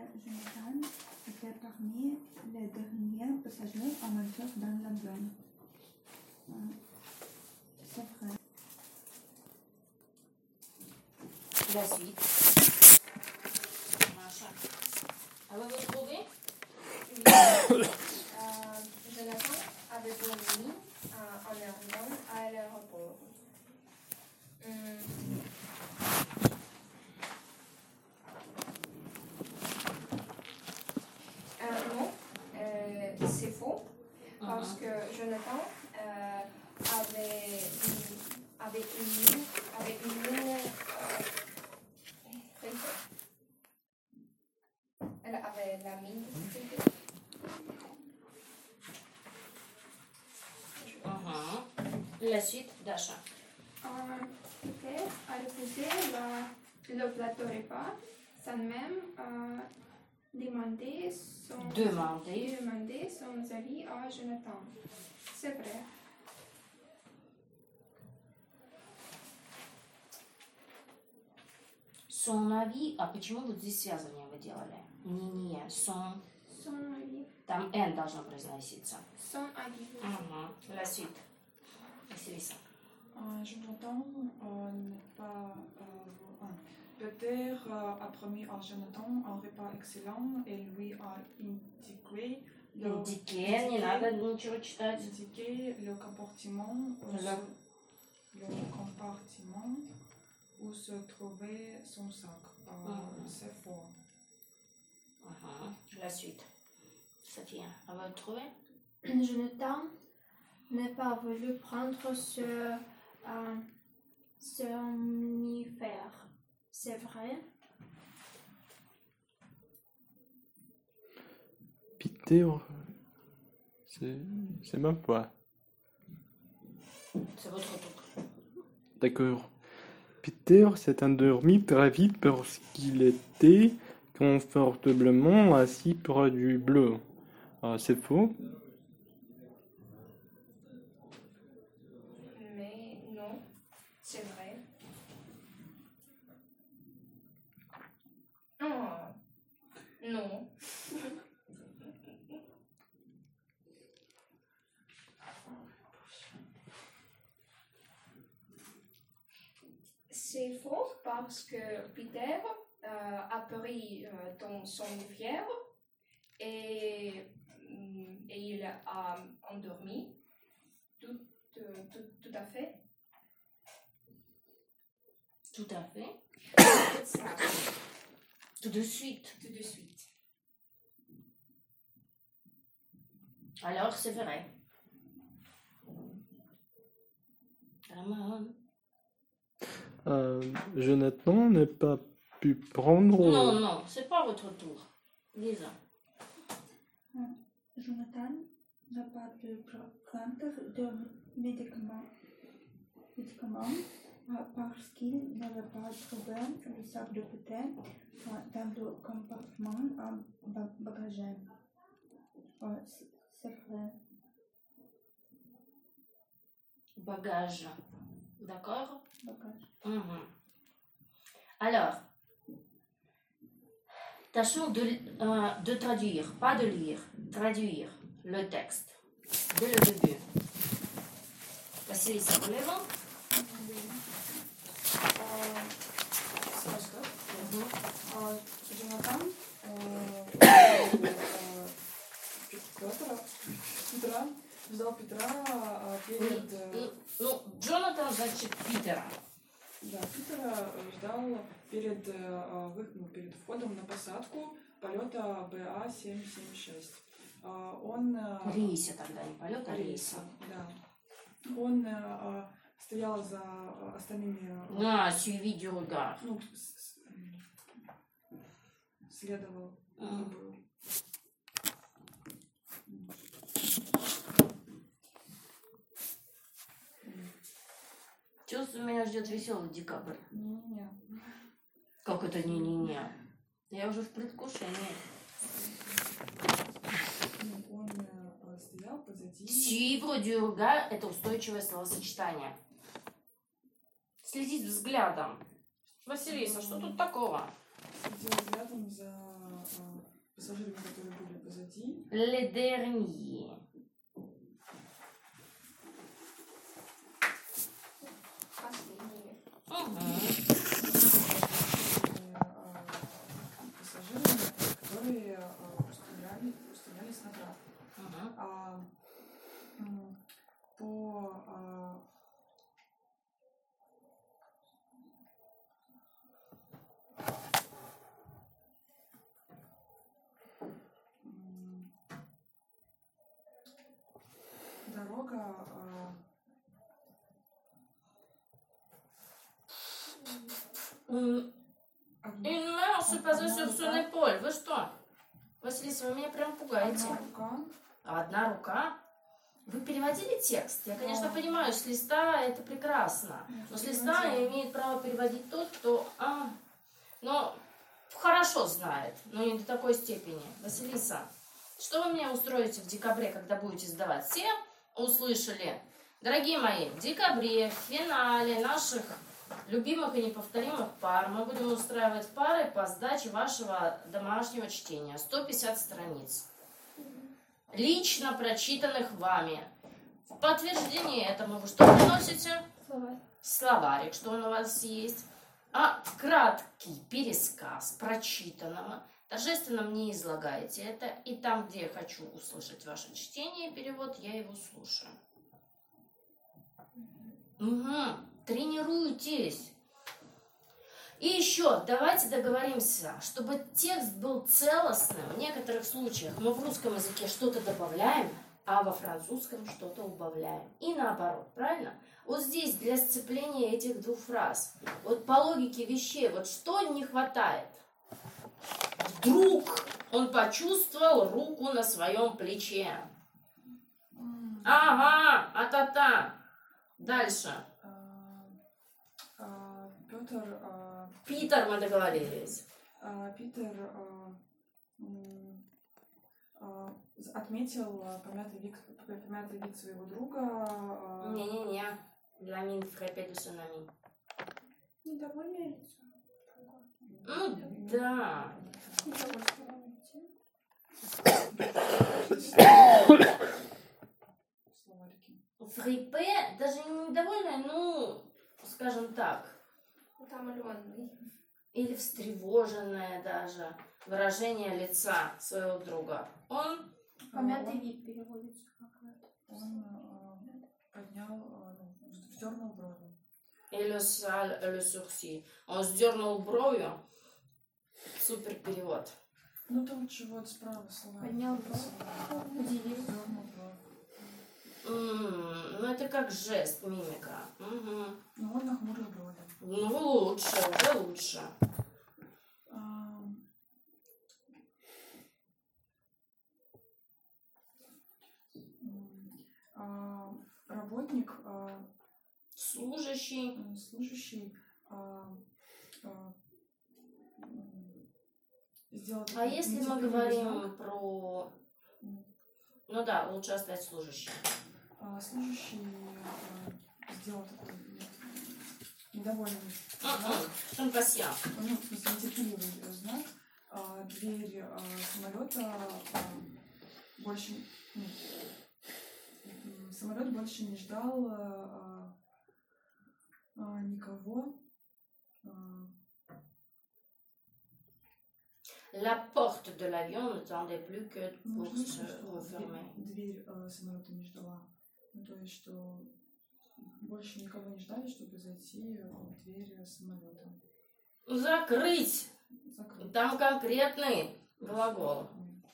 Jonathan était parmi les derniers passagers en entrant dans l'avion. C'est vrai. La suite. Маша. А вы trouvez? Jonathan avait dormi en arrivant à l'aéroport. Non, c'est faux, parce que Jonathan avait une mine triste. Elle avait la mine triste. La suite, Dasha. Peter a refusé le plateau repas sans même demander son avis à Jonathan. C'est vrai. Son avis, а почему вот здесь связывание вы делали? Не, son. Son avis. Там N должно произноситься. Son avis. La suite. Василиса. Jonathan n'est pas... Peter a promis à Jonathan un repas excellent et lui a indiqué Не надо ничего читать. le compartiment où se trouvait son sac. C'est faux. La suite. Sophia, à vous trouver? Jonathan n'a pas voulu prendre ce somnifère. C'est vrai. Peter, c'est ma foi. C'est votre tour. D'accord. Peter s'est endormi très vite parce qu'il était confortablement assis près du bleu. C'est faux? Mais non, c'est vrai. Non. C'est faux parce que Peter a pris dans son fièvre et il a endormi tout à fait. Tout à fait. Tout de suite. Tout de suite. Alors, c'est vrai. Ramon. Jonathan n'a pas pu prendre... Non, c'est pas votre tour. Lisa. Jonathan n'a pas pu prendre de médicaments parce qu'il n'avait pas trouvé le sac de Peter dans le compartiment en bagage. C'est vrai. Bagage. D'accord? Bagage. Alors, tâchons de traduire, pas de lire, traduire le texte dès le début. Василиса, полево? Jonathan взял Петра перед... Ну, Джонатан значит Питера. Да, Питера ждал перед входом на посадку полета БА-776. Рейса тогда, не полет, а рейса. Да. Он стоял за остальными... suivi du regard. Ну, следовал. Чувствую, меня ждет веселый декабрь. Не-не. Как это не-не-не? Я уже в предвкушении. Он стоял позади... Suivre du regard – это устойчивое словосочетание. Следить взглядом. Василиса, что тут такого? Следил взглядом за пассажирами, которые были позади. Les derniers. Последние. Пассажирами, которые устремлялись направо. Дорога Une main se passait sur son épaule. Вы что? Василиса, вы меня прям пугаете. одна рука. Одна рука? Вы переводили текст? Я, конечно, понимаю, с листа это прекрасно. Но с листа имеет право переводить тот, кто хорошо знает, но не до такой степени. Василиса, что вы мне устроите в декабре, когда будете сдавать? Все услышали? Дорогие мои, в декабре, в финале наших любимых и неповторимых пар мы будем устраивать пары по сдаче вашего домашнего чтения. 150 страниц. Лично прочитанных вами. В подтверждение этому вы что приносите? Словарь. Словарик, что он у вас есть. А краткий пересказ прочитанного. Торжественно мне излагаете это. И там, где я хочу услышать ваше чтение и перевод, я его слушаю. Угу. Тренируйтесь. И еще давайте договоримся, чтобы текст был целостным. В некоторых случаях мы в русском языке что-то добавляем, а во французском что-то убавляем. И наоборот, правильно? Вот здесь для сцепления этих двух фраз, вот по логике вещей, вот что не хватает? Вдруг он почувствовал руку на своем плече. Ага, а-та-та. Дальше. Питер, мы договорились. Питер отметил помятый вид своего друга. Не-не-не. Ламин фраппе de son ami. Недовольное лицо. Ну да. Фрипе, даже не недовольная, ну, скажем так. Утомленный. Или встревоженное даже выражение лица своего друга. Он Помятый вид переводится как это. Он вздернул брови. и le sale, le sourcil. Он сдернул бровью. Супер перевод. Ну там чего-то справа слова. Поднял бровь. Удивился. Вздернул брови. Ну это как жест, мимика. Угу. Ну он нахмурил брови. Ну лучше, уже лучше. Работник, Служащий. служащий, сделал... А если мы говорим про... Ну да, лучше оставить служащим. Служащий сделал такой недовольный знак. Он пассиан. Нетерпеливый знак. Дверь самолета больше... Самолет больше не ждал никого. La porte de l'avion ne tendait plus que pour se refermer. Дверь самолета не ждала. Ну, то есть, что больше никого не ждали, чтобы зайти в дверь самолета. Закрыть. Закрыть. Там конкретный глагол.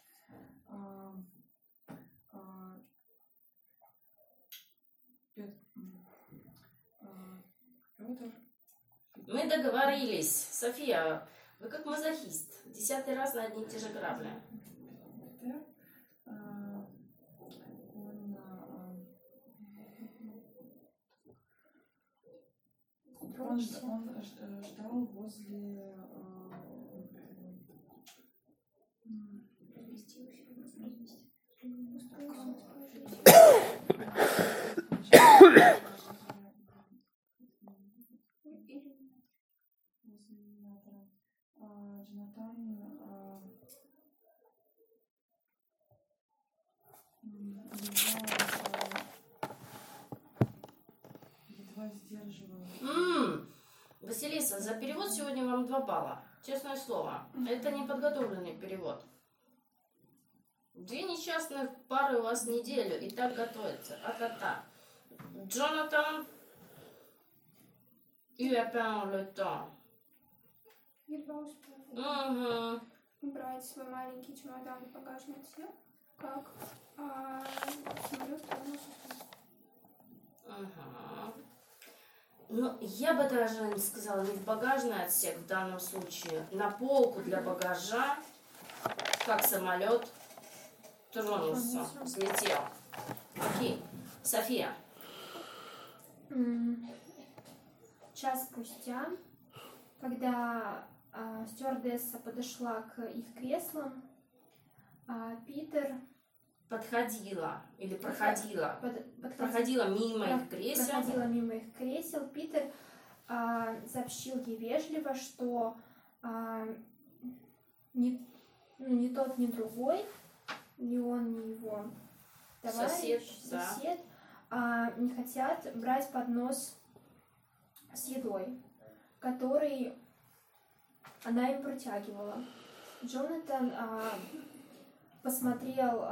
Петр. Мы договорились. София, вы как мазохист. 10-й раз на одни и те же грабли. Петр. Он ждал возле... Джонатан едва сдерживает. Василиса, за перевод сегодня вам 2 балла. Честное слово. Это неподготовленный перевод. 2 несчастных пары у вас неделю и так готовится. А-та-та. Джонатан, eu ai pas le temps. Едва успела Угу. убрать свой маленький чемодан в багажный отсек, как самолет тронулся. Ага. Ну, я бы даже не сказала не в багажный отсек в данном случае, на полку для багажа, как самолет тронулся, взлетел. Окей. София. Час спустя, когда стюардесса подошла к их креслам, Питер Подходила или проходила. подходил. Проходила мимо их кресел. Проходила мимо их кресел. Питер сообщил ей вежливо, что ни тот, ни другой, ни он, ни его товарищ, сосед, не хотят брать поднос с едой, который она им протягивала. Джонатан посмотрел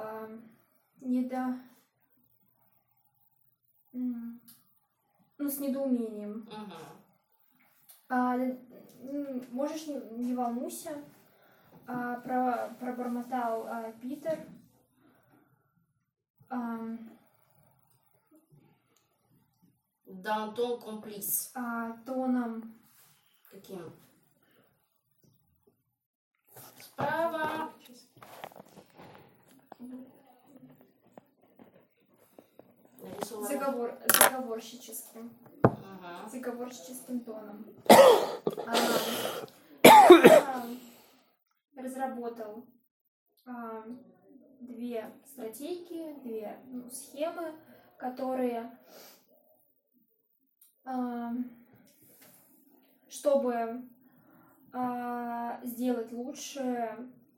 с недоумением. Можешь, не волнуйся, пробормотал Питер. Dans ton complice. Тоном Каким? Справа. Нарисовано. заговорщическим. Ага. Заговорщическим тоном. Я разработал 2 стратегии, 2 схемы, которые, чтобы сделать лучше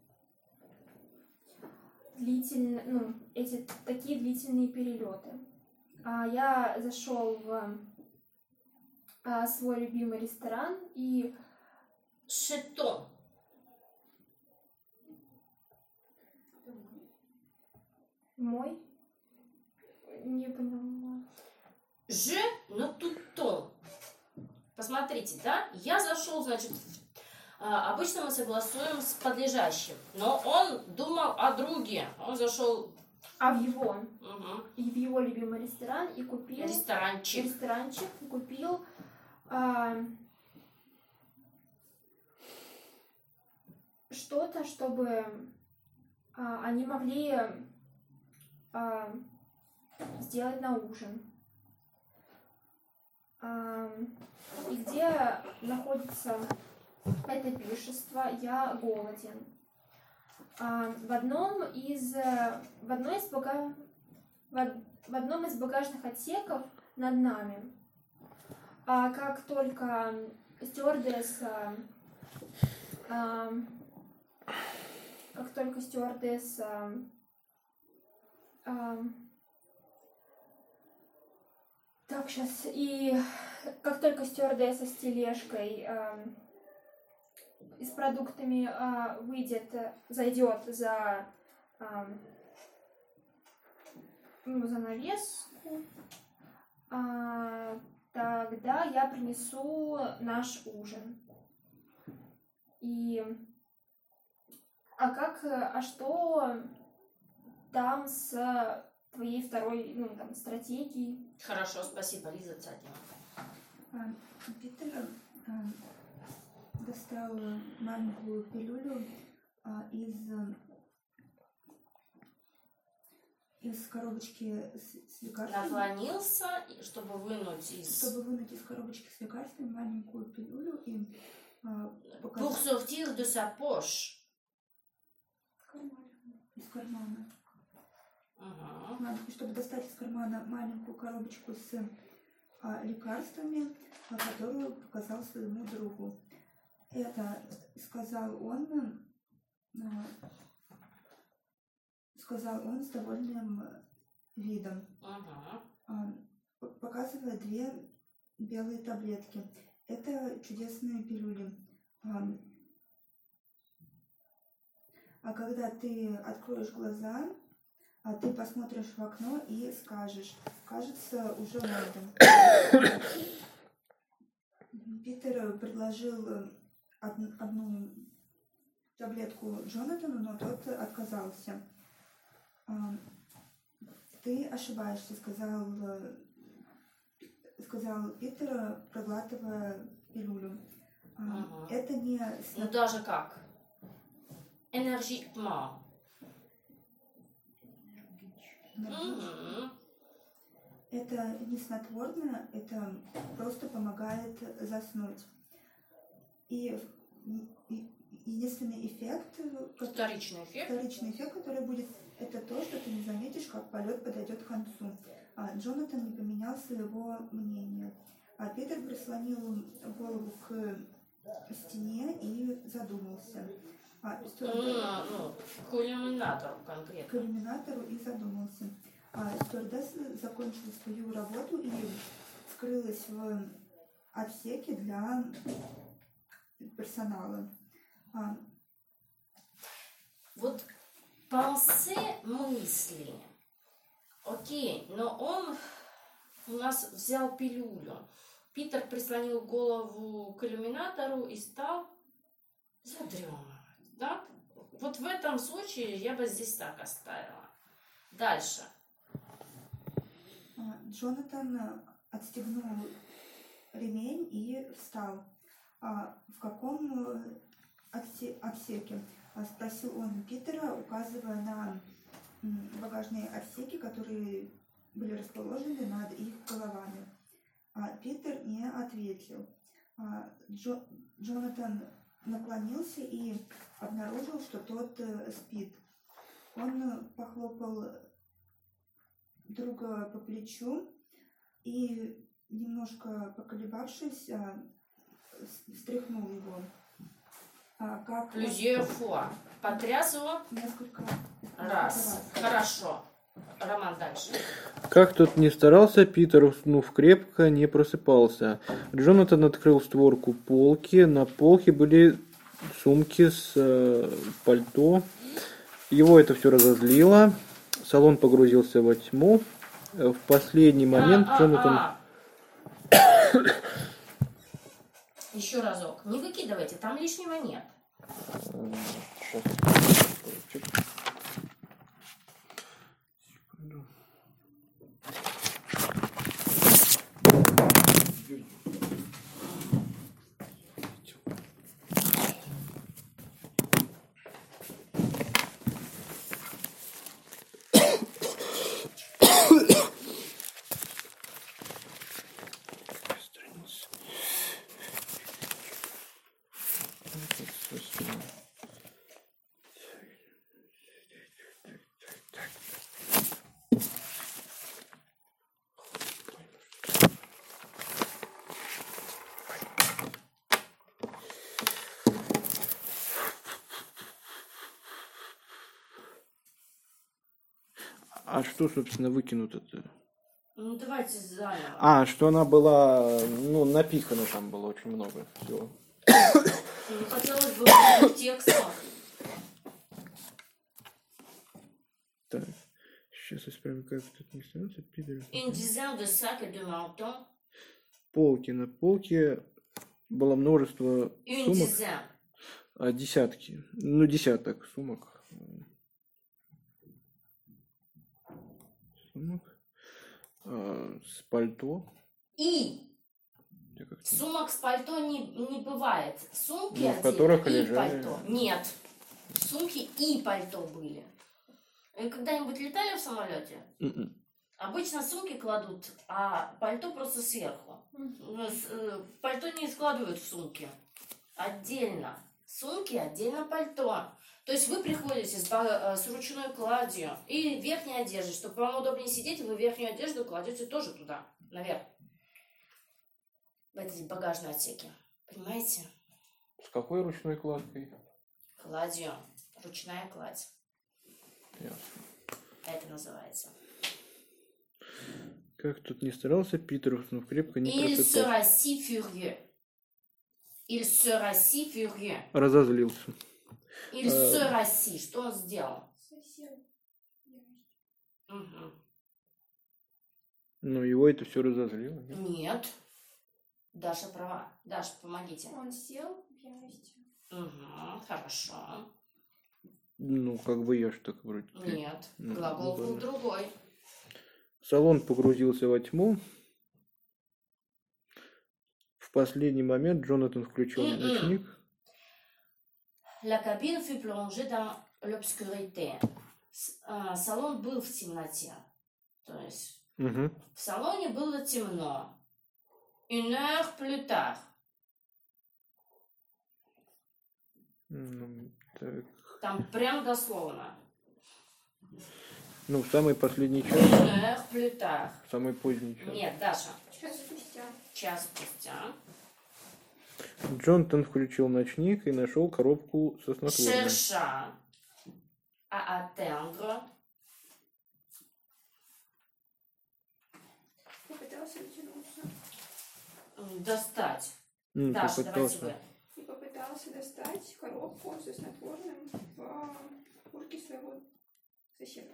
такие длительные перелеты. Я зашел в свой любимый ресторан и Шетон. мой не поняла. Je, но тут тон. Посмотрите, да? Я зашел, значит, обычно мы согласуем с подлежащим, но он думал о друге. Он зашел В его любимый ресторан и купил ресторанчик и купил что-то, чтобы они могли сделать на ужин. И где находится это пиршество, я голоден. В одном из багажных отсеков над нами, как только стюардесса с тележкой и с продуктами зайдет за занавеску, тогда я принесу наш ужин. Что там с твоей второй стратегией? Хорошо, спасибо, Лиза Цадина. Питер достал маленькую пилюлю из коробочки с лекарствами. Наклонился, чтобы вынуть из коробочки с лекарствами маленькую пилюлю и Pour sortir de sa poche. Из кармана. Ага. Чтобы достать из кармана маленькую коробочку с лекарствами, которую показал своему другу. Это сказал он с довольным видом, показывая 2 белые таблетки. Это чудесные пилюли. А когда ты откроешь глаза, ты посмотришь в окно и скажешь: кажется, уже Лондон. Питер предложил одну таблетку Джонатану, но тот отказался. Ты ошибаешься, сказал Питер, проглатывая пилюлю. Это не... Ну даже как? Энергично. Это не снотворное, это просто помогает заснуть. И единственный эффект, вторичный эффект, который будет, это то, что ты не заметишь, как полет подойдет к концу. Джонатан не поменял своего мнения. Питер прислонил голову к стене и задумался. К иллюминатору конкретно. К иллюминатору и задумался. Стюардесса закончила свою работу и скрылась в отсеке для персонала. Вот мысли. Окей, но он у нас взял пилюлю. Питер прислонил голову к иллюминатору и стал задремывать. Да? Вот в этом случае я бы здесь так оставила. Дальше. Джонатан отстегнул ремень и встал. В каком отсеке? Спросил он Питера, указывая на багажные отсеки, которые были расположены над их головами. Питер не ответил. Джонатан наклонился и обнаружил, что тот спит. Он похлопал друга по плечу и, немножко поколебавшись, встряхнул его. Плюзье фуа. Потряс его? Несколько раз. Хорошо. Роман, дальше. Как тот ни старался, Питер, уснув крепко, не просыпался. Джонатан открыл створку полки. На полке были сумки с пальто. Его это все разозлило. Салон погрузился во тьму. В последний момент Джонатан... Еще разок. Не выкидывайте, там лишнего нет. А что, собственно, выкинуто-то? Ну, давайте заново. Что она была, напихана там было очень много всего. Ну, хотелось бы в текстах. Так, сейчас исправим, как тут не становится. Une dizaine de sacs de menton. Полки. На полке было множество Une сумок. dizaine. Десятки. Десяток сумок. С пальто. Сумок с пальто не бывает. Сумки в которых отдельно и лежали... пальто. Нет. Сумки и пальто были. Вы когда-нибудь летали в самолете? Обычно сумки кладут, а пальто просто сверху. Пальто не складывают в сумки. Отдельно. Сумки, отдельно пальто. То есть вы приходите с ручной кладью и верхней одеждой. Чтобы вам удобнее сидеть, вы верхнюю одежду кладете тоже туда, наверх. В эти багажные отсеки. Понимаете? С какой ручной кладкой? Кладью. Ручная кладь. Ясно. Это называется. Как тут не старался, Питер уснув крепко не Il просыпался. sera si furieux. Il sera si furieux. Разозлился. Il sera si. Что он сделал? Совсем. Мгм. Ну, его это все разозлило. Нет? Нет. Даша права. Даша, помогите. Он сел в ярости. Угу, хорошо. Ну, как бы я ж так вроде. Нет. Ну, Глагол был ладно. другой. Салон погрузился во тьму. В последний момент Джонатан включил ночник. La cabine fut plongée dans l'obscurité. Салон был в темноте. То есть Угу. в салоне было темно. Une heure plus tard. Ну, так. Там прям дословно. Ну, в самый последний час, Une heure plus tard. в самый поздний час. Нет, Даша. Час спустя. Час спустя. Джонатан включил ночник и нашел коробку со снотворным. Chercha à atteindre. Попытался дотянуться. Достать. Даша, Даша, давайте вы. И попытался достать коробку со снотворным в куртке своего соседа.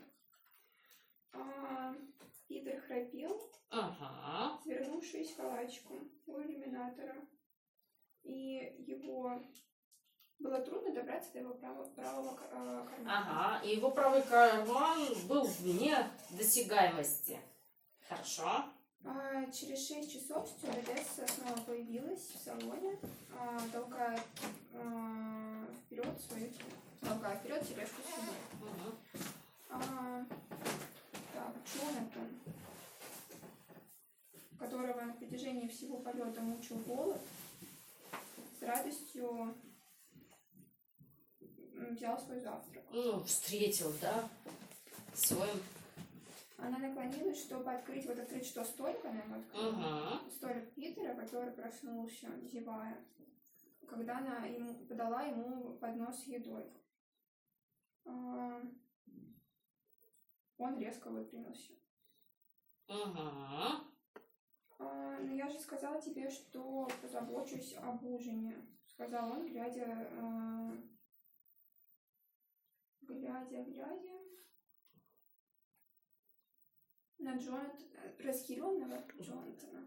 Питер храпел, Ага. свернувшись калачиком у иллюминатора. И его было трудно добраться до его правого кармана. Ага. И его правый карман был вне досягаемости. Хорошо. Через 6 часов стюардесса снова появилась в салоне, толкая вперед тележку с собой. Угу. Так, Джонатан, которого на протяжении всего полета мучил голод, с радостью взял свой завтрак. Ну, встретил, да? Свой. Она наклонилась, чтобы открыть что столик она ему открыла. Угу. Столик Питера, который проснулся, зевая, когда она подала ему поднос с едой. Он резко выпрямился. Угу. Но я же сказала тебе, что позабочусь об ужине, сказал он, глядя на разъяренного Джонатана.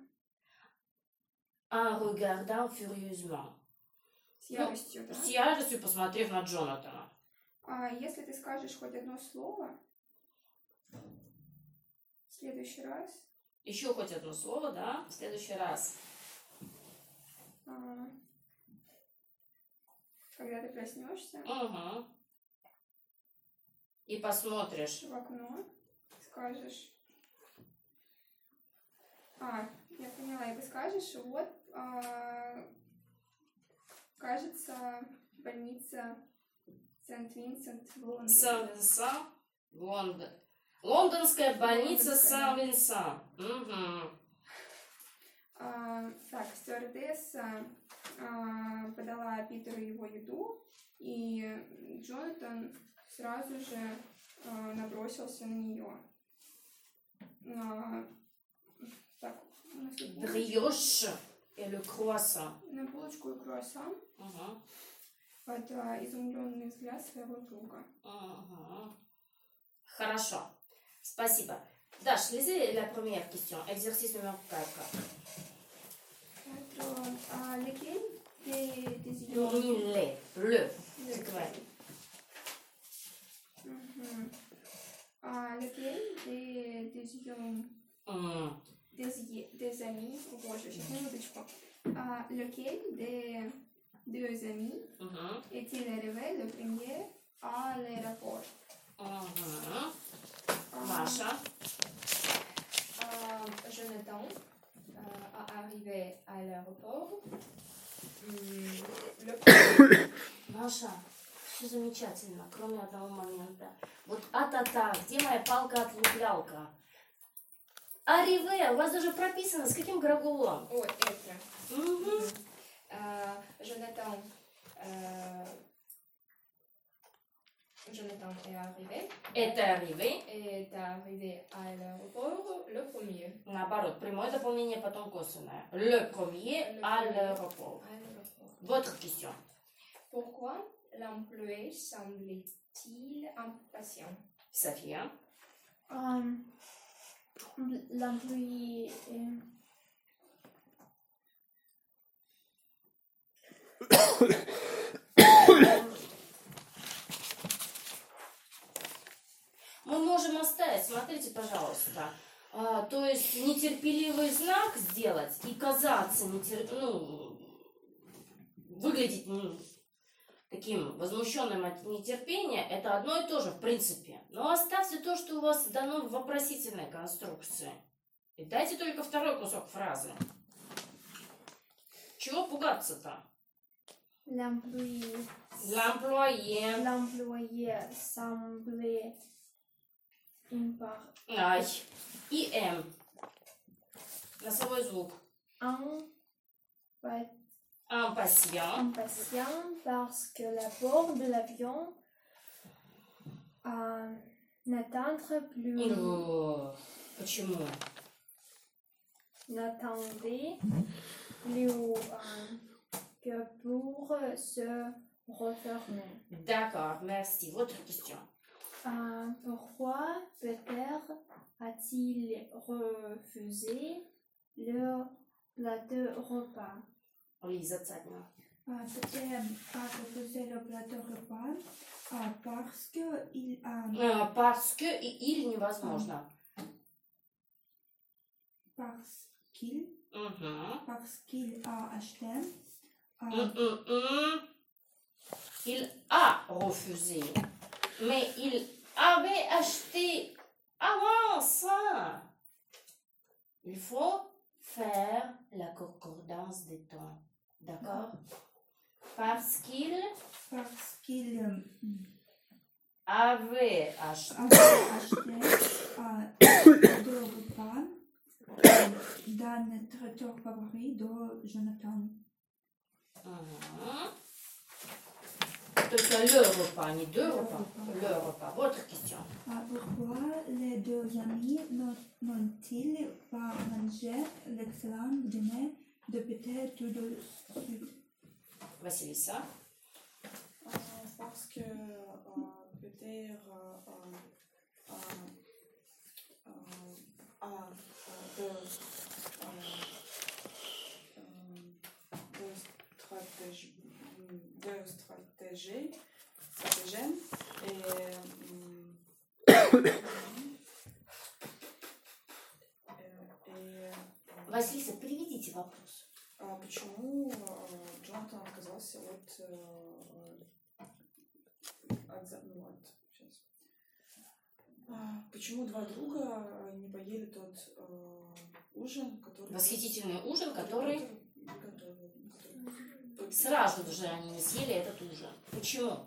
En regardant furieusement. С яростью, да? С яростью посмотрев на Джонатана. Если ты скажешь хоть одно слово в следующий раз, Еще хоть одно слово, да? В следующий раз. когда ты проснешься, Угу. И посмотришь. в окно, скажешь... я поняла, и ты скажешь, вот, кажется, больница Сент-Винсент в Лондоне. Сан-Винсан, Лондон. Лондонская больница Сан-Винсан. Угу. Так, стюардесса подала Питеру его еду, и Джонатан сразу же набросился на нее. Так, у нас тут Brioche et le croissant. на булочку и круассан Угу. под изумленный взгляд своего друга. Угу. Хорошо. Спасибо. Даш, lisez la première question. Exercice numéro 4. Lequel des yeux... Le. C'est vrai. Lequel des yeux... Des amis... Боже, сейчас минуточку. Lequel des deux amis est-il arrivé le premier à l'aéroport? Маша. Jonathan a arrivé à l'aéroport. Маша, все замечательно, кроме одного момента. Вот а-та-та, где моя палка-отлуплялка? Ариве, у вас даже прописано, с каким глаголом? О, это. Угу. Jonathan Jonathan Est arrivé. est arrivé à l'aéroport le premier. Наоборот, прямое дополнение, потом косвенное. Le premier à l'aéroport. Votre question. Pourquoi l'employé semble-t-il impatient? София. L'employé Мы можем оставить, смотрите, пожалуйста. То есть нетерпеливый знак сделать и казаться выглядеть таким возмущенным от нетерпения, это одно и то же в принципе. Но оставьте то, что у вас дано в вопросительной конструкции. И дайте только второй кусок фразы. Чего пугаться-то? L'employé semblait Ай. И М. Носовой звук. Impatient. Parce que la bord de l'avion n'attendait plus. Почему? N'attendait plus que pour se refermer. D'accord, merci. Votre question. Pourquoi Peter a-t-il refusé le plateau repas? Лиза Цадина. Peter a refusé le plateau repas parce que il a... Parce que и или невозможно. Parce qu'il a acheté... Il a refusé. Mais il avait acheté avant ça. Il faut faire la concordance des temps. D'accord? Parce qu'il avait acheté deux repas dans le traiteur favori de Jonathan. Только le repas, не deux repas. Le repas. Votre question. Pourquoi les deux amis n'ont-ils pas mangé l'excellent dîner de Peter tout de suite? Василиса. Parce que Peter deux stratégies et Василиса, переведите вопрос. Почему Джонатан отказался от почему два друга не поели тот ужин, который... Восхитительный ужин, который... Сразу же они не съели этот ужин. Почему?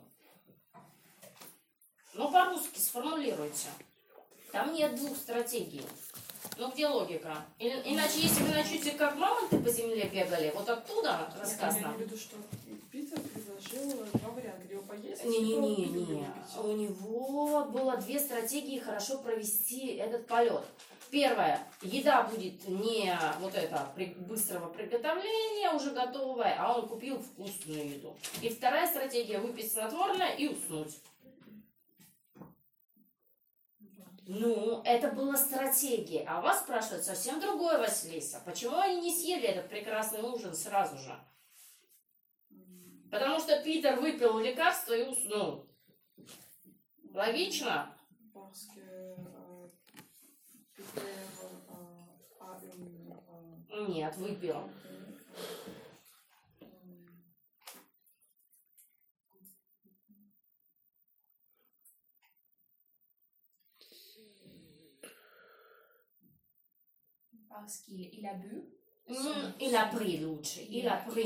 Ну, по-русски сформулируйте. Там нет двух стратегий. Ну, где логика? Иначе, если вы начнете как мамонты по земле бегали, вот оттуда рассказ нам. Я имею в виду, что Питер предложил два варианта. Либо поесть, Не-не-не. У него было две стратегии хорошо провести этот полет. Первое. Еда будет не вот это быстрого приготовления, уже готовая, а он купил вкусную еду. И вторая стратегия. Выпить снотворное и уснуть. Ну, это была стратегия. А вас спрашивают совсем другое, Василиса. Почему они не съели этот прекрасный ужин сразу же? Потому что Питер выпил лекарство и уснул. Логично? Нет, выпил. Parce qu'il a bu. Il a pris лучше. Il a pris.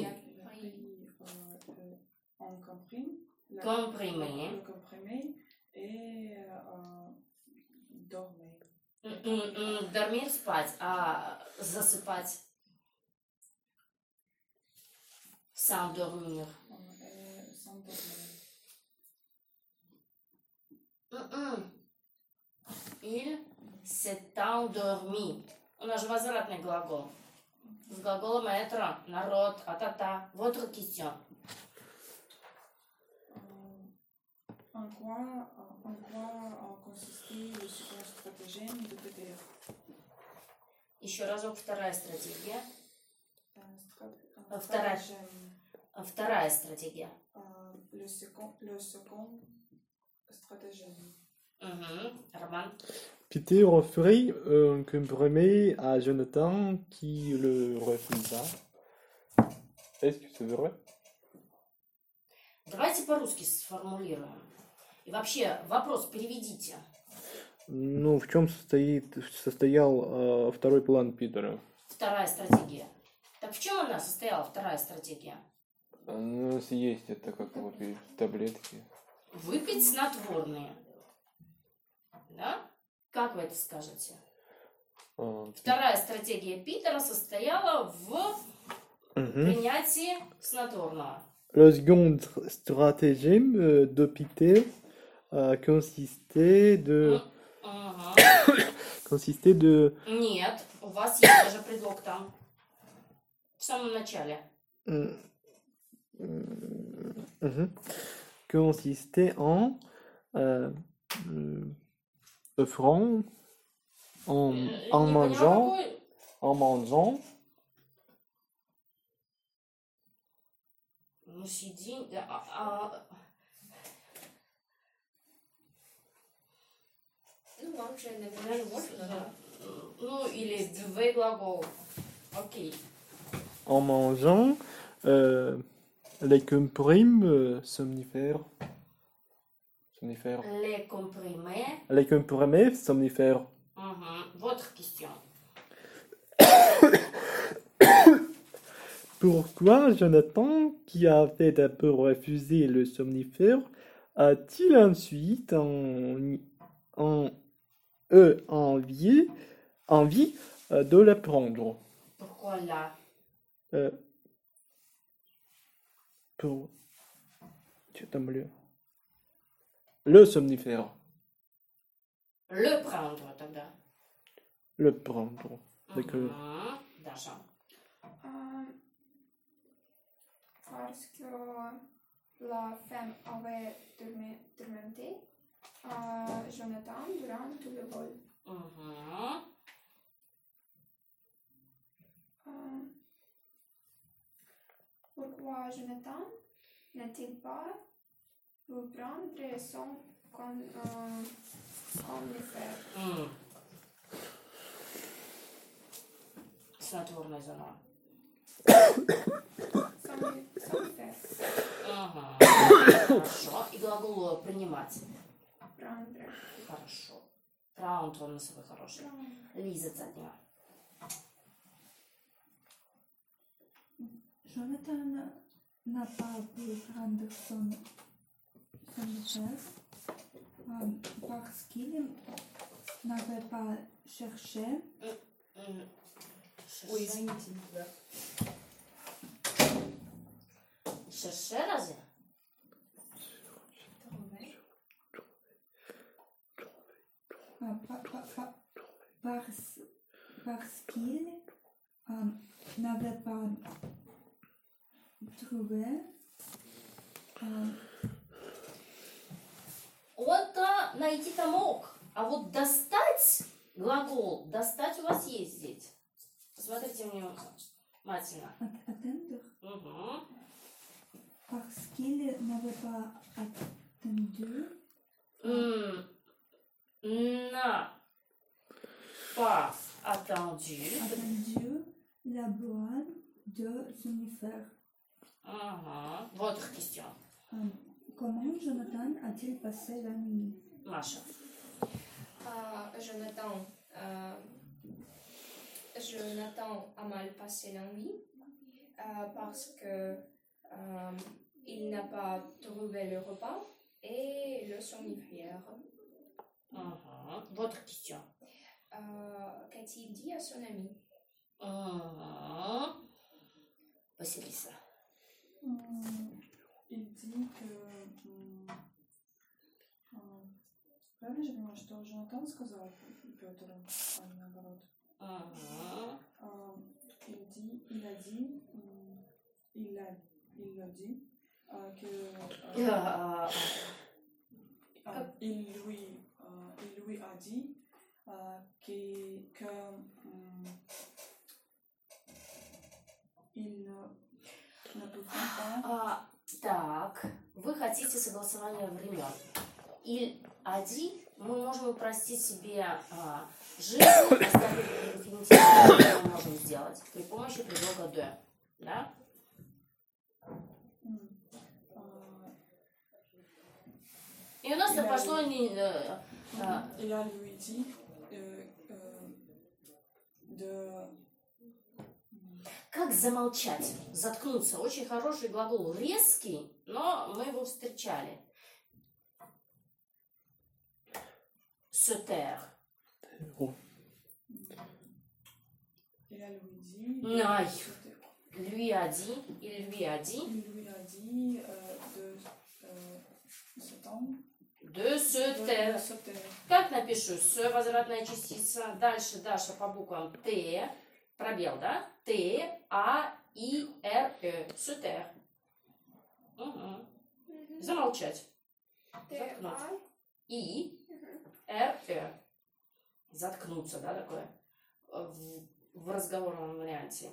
Он comprimé. Comprimé. Et dormir. Dormir, спать, а засыпать. S'endormir. S'endormir. s'est endormi. У нас же возвратный глагол. С глаголом être, народ, а-та-та. Votre question. En quoi consistait le second stratagème de Péter? Еще разок, вторая стратегия. Вторая стратегия. Le second stratagème. Роман. Peter offrit un compromis à Jonathan qui le refusa. Est-ce que c'est vrai? Давайте по-русски сформулируем. И вообще, вопрос переведите. Ну, в чем состоял второй план Питера? Вторая стратегия. Так в чем она состояла, вторая стратегия? Ну, съесть это как выпить таблетки. Выпить снотворные. Да? Как вы это скажете? Вторая стратегия Питера состояла в принятии снотворного. Le second stratagème de Peter consistait de... Нет, у вас есть даже предлог там. В самом начале. Consistait en offrant, en mangeant. Ну, сиди... Ну, manger, наверное, можно, да? Ну, или две глагол. Окей. En mangeant les comprimes somnifères. Les comprimés. Les comprimés somnifères. Votre question. Pourquoi Jonathan, qui avait d'abord refusé le somnifère, a-t-il ensuite envie de le prendre? Pourquoi là? Le somnifère. Le prendre, тогда. Le prendre. D'accord. Даша. Parce que la femme avait tourmenté Jonathan durant tout le vol. Pourquoi Jonathan n'a-t-il pas pu prendre son somnifère? Снотворная зона. Somnifère. Хорошо. И глагол принимать. Prendre. Хорошо. Праунд он носовой хороший. Лиза задняя. Jonathan n'a pas pu prendre son somnifère parce qu'il n'avait pas cherché. Ой, извините, да. Chercher разве? Parce qu'il n'avait pas trouvé. Он-то найти-то мог. А вот достать глагол, достать у вас есть здесь. Посмотрите мне внимательно. Attendre. Parce qu'il n'avait pas attendu. N'a pas attendu. Attendu la bonne de somnifère. Votre question. Comment Jonathan a-t-il passé la nuit? Маша. Jonathan a mal passé la nuit parce que il n'a pas trouvé le repas et le somnifère. Votre question. Qu'a-t-il dit à son ami? Василиса. Il dit que Правильно же понимаю, что Джонатан сказал Петру, а не наоборот? Il a dit que il lui a dit que il ne pouvait pas. Так, вы хотите согласование времен. Il a dit, мы можем упростить себе жизнь, оставить инфинитив, что мы можем сделать при помощи предлога de. Да? И у нас-то пошло не... Il a lui dit de... Как замолчать? Заткнуться. Очень хороший глагол. Резкий, но мы его встречали. Se taire. Il a lui dit... Ай. Lui a dit. Il lui a dit. Il lui a dit de se taire. De se taire. Как напишу? С, возвратная частица. Дальше Даша по буквам Т. Пробел, да? Т, А, И, Р, Э. Se taire. Угу. Замолчать. Заткнуть. И, Р, Э. Заткнуться, да, такое? В разговорном варианте.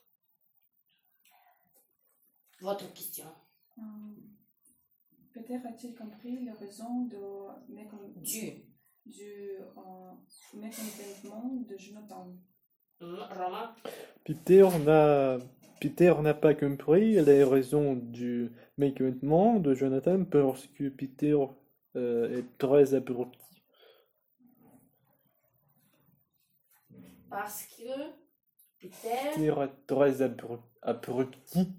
Votre question. Peut-être a-t-il compris les raisons du mécontentement de Jonathan. Romain. Peter n'a pas compris les raisons du mécontentement de Jonathan parce que Peter est très abruti. Parce que Peter est très abruti.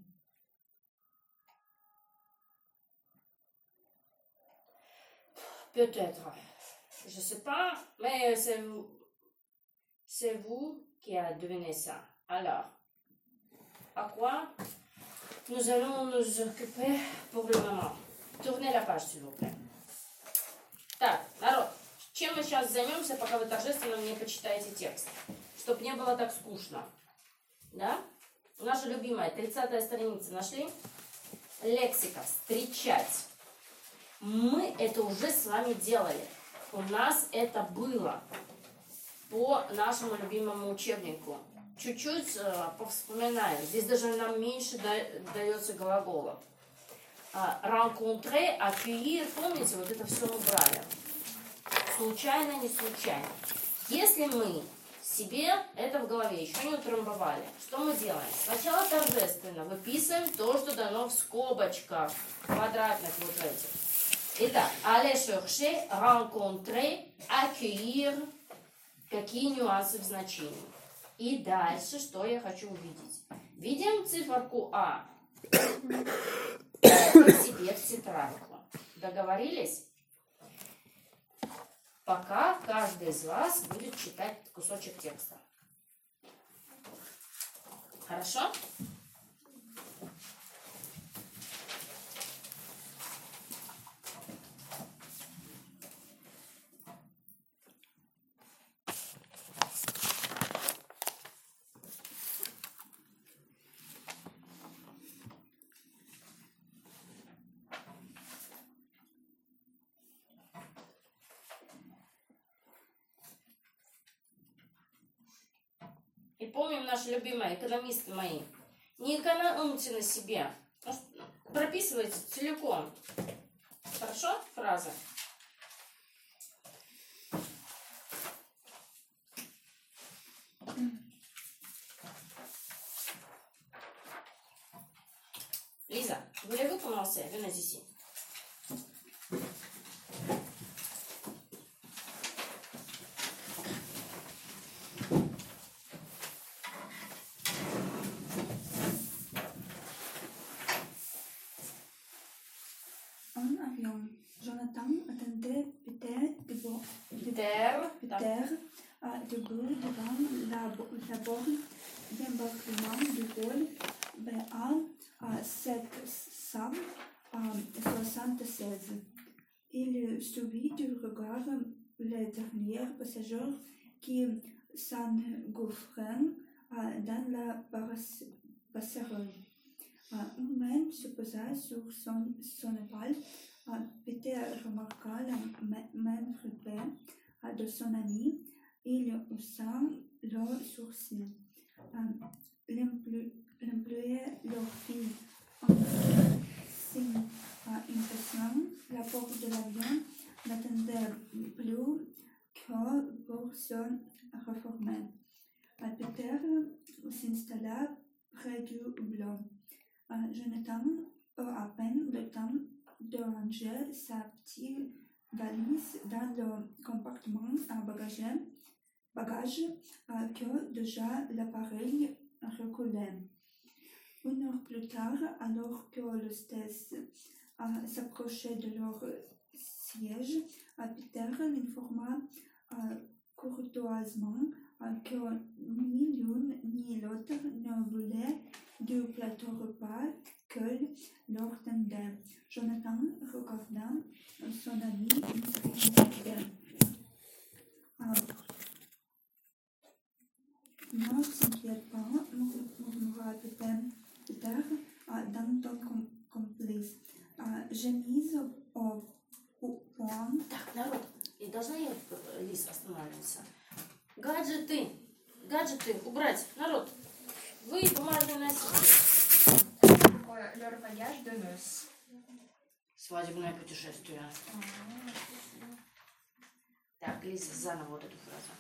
Peut-être. Je sais pas, mais c'est vous qui a deviné ça. Alors, à quoi nous allons nous occuper pour le moment? Tournez la page, s'il vous plaît. Так, народ, чем мы сейчас займемся, пока вы торжественно мне почитаете текст? Чтобы не было так скучно. Да? Наша любимая 30-я страница нашли? Лексика. Встречать. Мы это уже с вами делали. У нас это было по нашему любимому учебнику. Чуть-чуть повспоминаем. Здесь даже нам меньше дается глаголов. Rencontrer, accueillir, помните, вот это все мы брали. Случайно, не случайно. Если мы себе это в голове еще не утрамбовали, что мы делаем? Сначала торжественно выписываем то, что дано в скобочках, квадратных вот этих. Итак, aller chercher, rencontrer, accueillir. Какие нюансы в значении? И дальше, что я хочу увидеть? Видим циферку А. Себе в тетрадку. Договорились? Пока каждый из вас будет читать кусочек текста. Хорошо? И помним, наши любимые экономисты мои, не экономьте на себе, прописывайте целиком. Хорошо? Фраза. Lisa, voulez-vous commencer? Venez ici. Jonathan attendait Peter debout devant la borne d'embarquement du vol BA 776. Il suivit du regard les derniers passagers qui s'engouffraient dans la passerelle. Un main se posa sur son épaule. Peter remarqua la main fripée de son ami. Il haussa le sourcil. L'employé leur fit un signe impatient. La porte de l'avion n'attendait plus que pour se reformer. Peter s'installa près du houblon. Jonathan eut à peine le temps de ranger sa petite valise dans le compartiment à bagages que déjà l'appareil reculait. Une heure plus tard, alors que l'hostesse s'approchait de leur siège, Peter l'informa courtoisement que ni l'une ni l'autre ne voulait du plateau repas qu'elle leur tendait. Jonathan regarda son ami insatisfait. Ne s'inquiète pas, murmura Peter d'un ton complice. J'ai mis au point. Так, народ, и должна я, Лиз, останавливаться? Гаджеты, убрать, народ. Вы бумажные носители. Leur bagage de noces. Свадебное путешествие. Так, Лиза, заново вот эту фразу.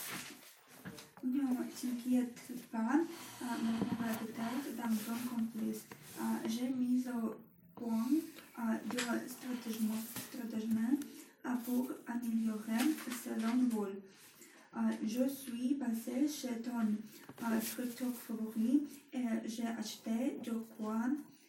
Ne t'inquiète pas, murmura Peter d'un ton complice. J'ai mis au point de stratagème pour améliorer ce long vol. Je suis passé chez ton fructeur favori et j'ai acheté de quoi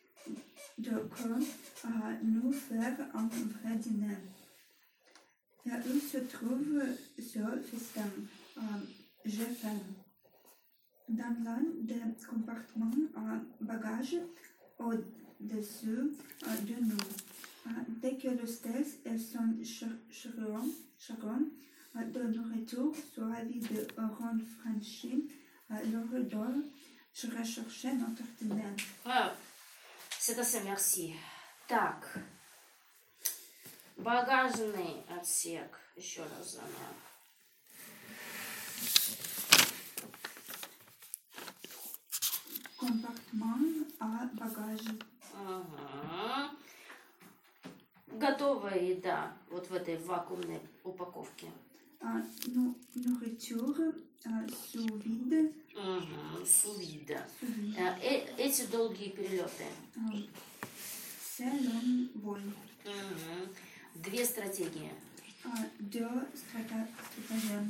nous faire un vrai dîner. Où se trouve ce festin? J'ai faim. Dans l'un des compartiments à bagages au-dessus de nous. Dès que l'hostesse et son charon de nourriture soit vide rond franchi le rideau, je recherchais notre dîner. C'est assez, merci. Так, багажный отсек. Еще раз заново. Compartiment à bagages. Ага. Готовая еда вот в этой вакуумной упаковке. Nourriture sous vide. Sous vide. Эти долгие перелеты. C'est long vol. Две стратегии. Deux stratagèmes.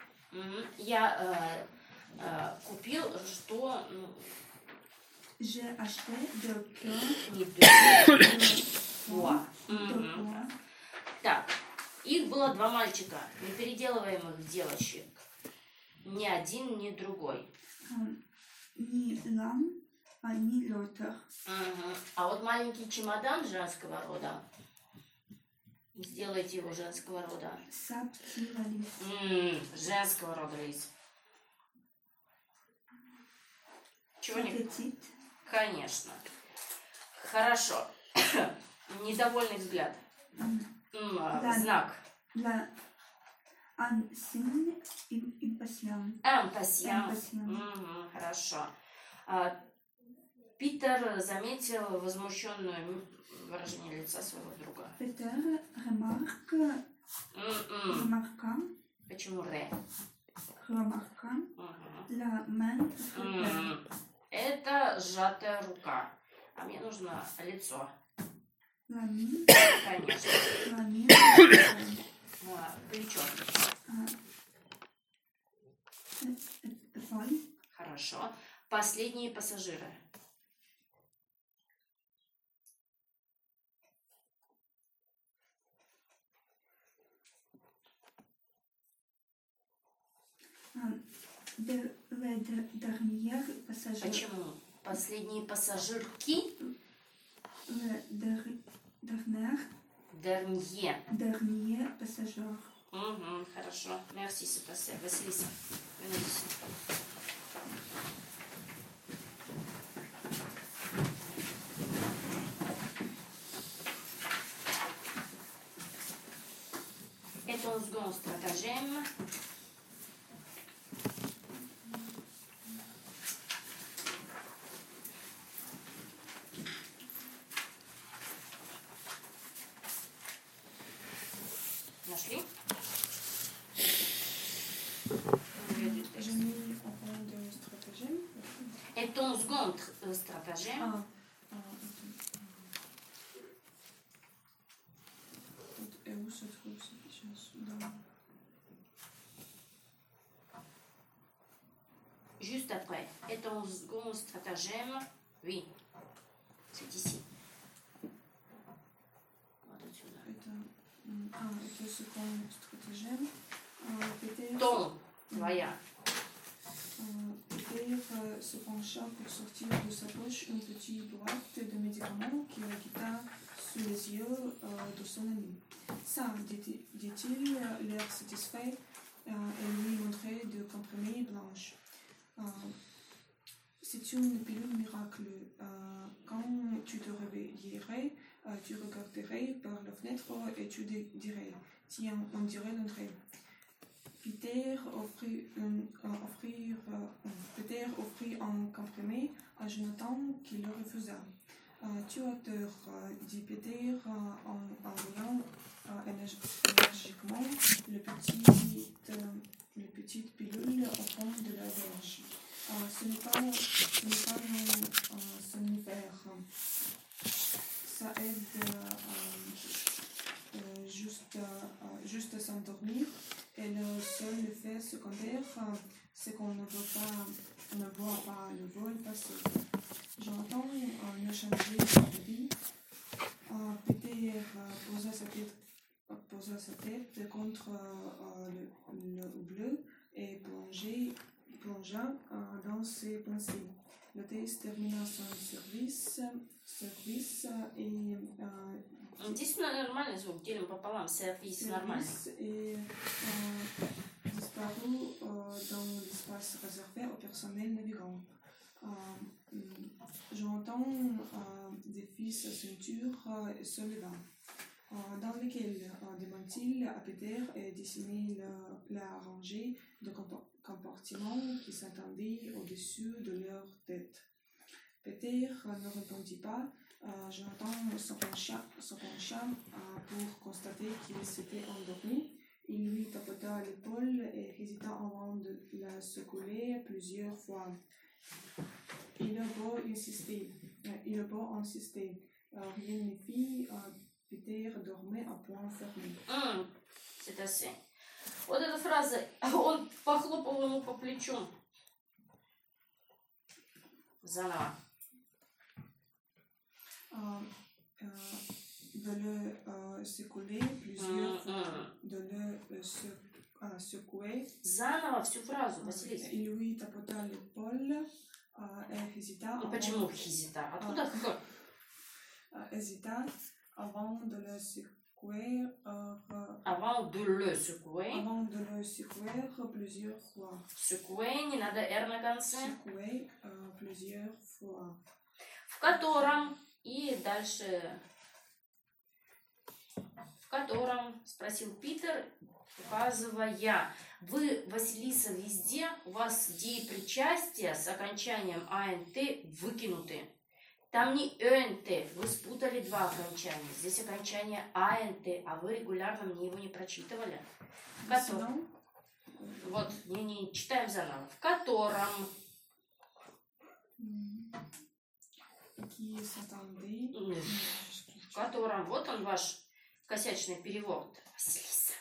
Я купил, что... J'ai acheté deux cœurs. Не deux. Два. Так, их было два мальчика, непеределываемых девочек. Ни один, ни другой. Ни l'un, ни l'autre. А вот маленький чемодан женского рода. Сделайте его женского рода. Sa petite valise. Женского рода, Лиз. Чего не... Petite. Конечно. Хорошо. Недовольный взгляд. Знак. Un signe impatient. Impatient. Хорошо. Питер заметил возмущенное выражение лица своего друга. Peter remarqua. Почему ре? Remarqua la main fripée. Это сжатая рука. А мне нужно лицо. La mine. Конечно. La mine. Плечо. Épaule. Хорошо. Последние пассажиры. Dernier passager. Почему? Последние пассажирки? Dernière. Dernier. Dernier пассажир. Хорошо. Merci, c'est passé. Василиса, venez ici. Et ton second stratagème. Нашли? J'ai mis en rang de stratagème. Et ton second stratagème. Et où se trouve cette chose dans... Juste après. Et ton second stratagème. Oui. C'est ici. Это second stratagème. Ton. Твоя. Peter se pencha pour sortir de sa poche une petite boîte de médicaments qu'il quitta sous les yeux de son ami. Ça, dit-il, l'air satisfait, et lui montrait de comprimés blanches. C'est une pilule miracle. Quand tu te réveillerais, tu regarderais par la fenêtre et tu dirais, tiens, on dirait l'entrée. Peter offrit un comprimé à Jonathan qui le refusa. Tu as tort, dit Peter en envoyant énergiquement les petites pilules au fond de la verge. Ce n'est pas un somnifère. Ça aide juste à s'endormir. Et le seul effet secondaire, c'est qu'on ne voit pas le vol passer. J'entends ne changer d'avis. Peter posa sa tête contre le bleu et plongea dans ses pensées. L'hôtesse termina son service et... Единственное нормальный звук, делим пополам, сервис нормальный. Et disparu dans l'espace réservé au personnel navigant. J'entends défier sa ceinture et se leva, dans lequel demande-t-il à Peter et dessiner la rangée de compartiments qui s'attendaient au-dessus de leur tête. Peter ne répondit pas. Jonathan se pencha pour constater qu'il s'était endormi. Il lui tapota l'épaule et hésita avant de la secouer plusieurs fois. Il a beau insister, rien ne fit. Peter dormait à point fermé. C'est assez. Вот эта фраза, он похлопал ему по плечу. Заново. De le secouer plusieurs fois, de le secouer. Заново всю фразу, Василиса. Il lui tapota l'épaule et hésita. Почему hésita? Откуда х? Hésita avant de le secouer. Avant de le secouer. Avant de le secouer plusieurs fois. Secouer, не надо R на конце. Secouer plusieurs fois. В котором и дальше. В котором, спросил Питер, указывая. Вы, Василиса, везде, у вас деепричастия с окончанием АНТ выкинуты. Там не ЭНТ, вы спутали два окончания. Здесь окончание АНТ, а вы регулярно мне его не прочитывали. В котором... Вот, не читаем заново. В котором... В котором, вот он ваш косячный перевод. Василиса,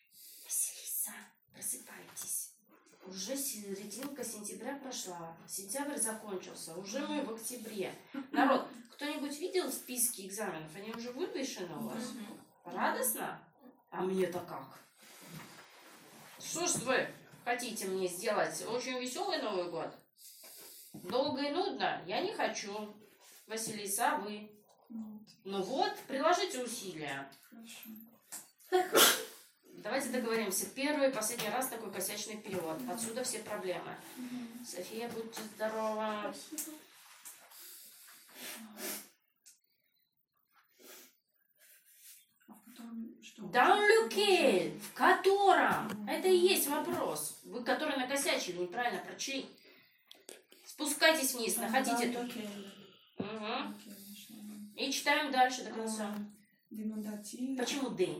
просыпайтесь. Уже серединка сентября прошла, сентябрь закончился, уже мы в октябре. Народ, кто-нибудь видел списки экзаменов? Они уже выпущены у вас? Радостно? А мне-то как? Что ж вы хотите мне сделать? Очень веселый Новый год? Долго и нудно? Я не хочу. Василиса, а вы? Ну вот, приложите усилия. Хорошо. Давайте договоримся. Первый и последний раз такой косячный перевод. Отсюда все проблемы. София, будьте здорова. Dans lequel? В котором? Это и есть вопрос. Вы, который накосячили, неправильно прочли. Спускайтесь вниз, находите тут. Угу. И читаем дальше до конца. Почему «д»?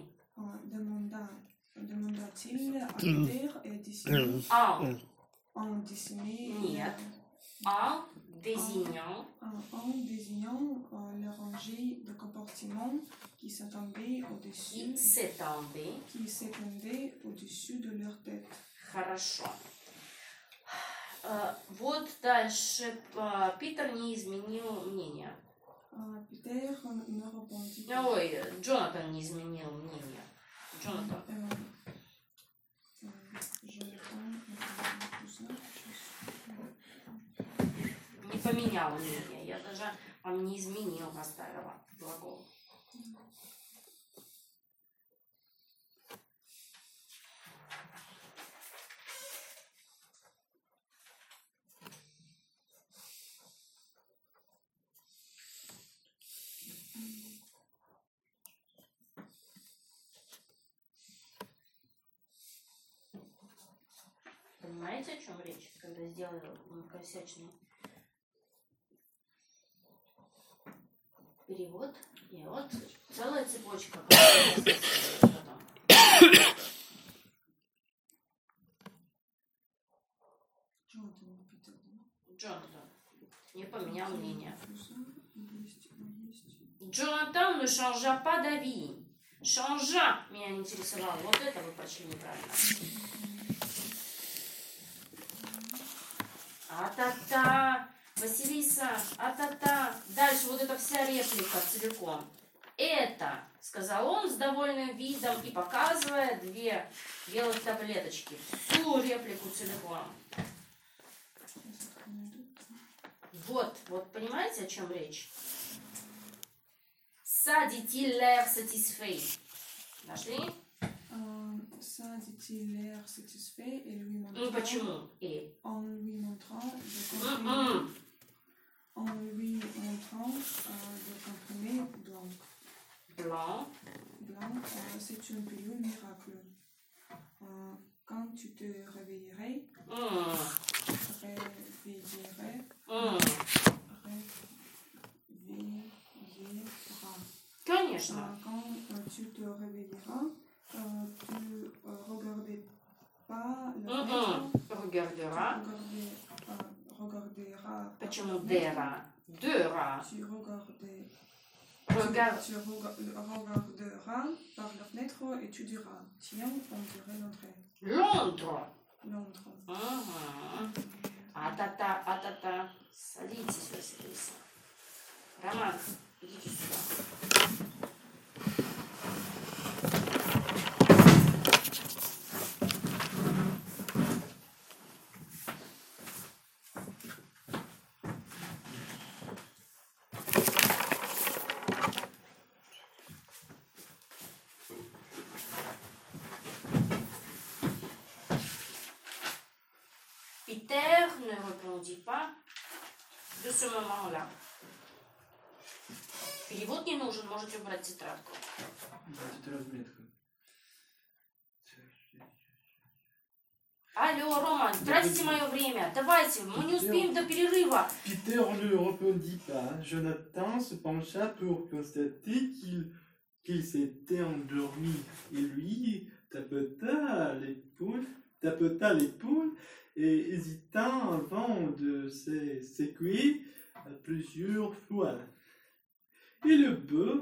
Demanda-t-il à Peter et désigner en désigner Нет. En désignant. En désignant les rangées de compartiments qui s'étendaient au-dessus de leur tête. Хорошо. Вот дальше Питер не изменил мнение. Питер не répondit. Ой, Джонатан не изменил мнение. Джонатан. Не поменял мнение. Я даже вам не изменил, оставила глагол. Понимаете, о чем речь, когда сделали косячный перевод? И вот целая цепочка. Джонатан не поменял мнение. Джонатан ne changea pas d'avis. Changea меня не интересовало. Вот это вы прочли неправильно. А-та-та, Василиса, а-та-та. Дальше вот эта вся реплика целиком. Это, сказал он с довольным видом и показывая 2 белых таблеточки. Всю реплику целиком. Вот понимаете, о чем речь? Ça dit-il l'air satisfait. Нашли? Ça dit-il l'air satisfait et lui montrant. Ну почему? Et. En lui montrant de comprimer blanc. Blanc. C'est une pilule miracle. Quand tu te réveillerais, Конечно. Quand tu te réveilleras, tu regardais pas la Regardera. Regarderas. Почему дера? Дера. Tu regardais. Regarde. Tu regarderas par la fenêtre et tu diras, tiens, on dirait l'entrée. Лондра. Londres. А-та-та. Садитесь, Василиса. Роман, идите сюда. Питер ne répondit pas de ce moment-là. Перевод не нужен, можете убрать тетрадку. Алло, Роман, тратите мое время. Давайте, мы не успеем до перерыва. Peter ne répondit pas. Jonathan se pencha pour constater qu'il s'était endormi et lui tapota l'épaule et hésita avant de se secouer plusieurs fois. Et le Buzz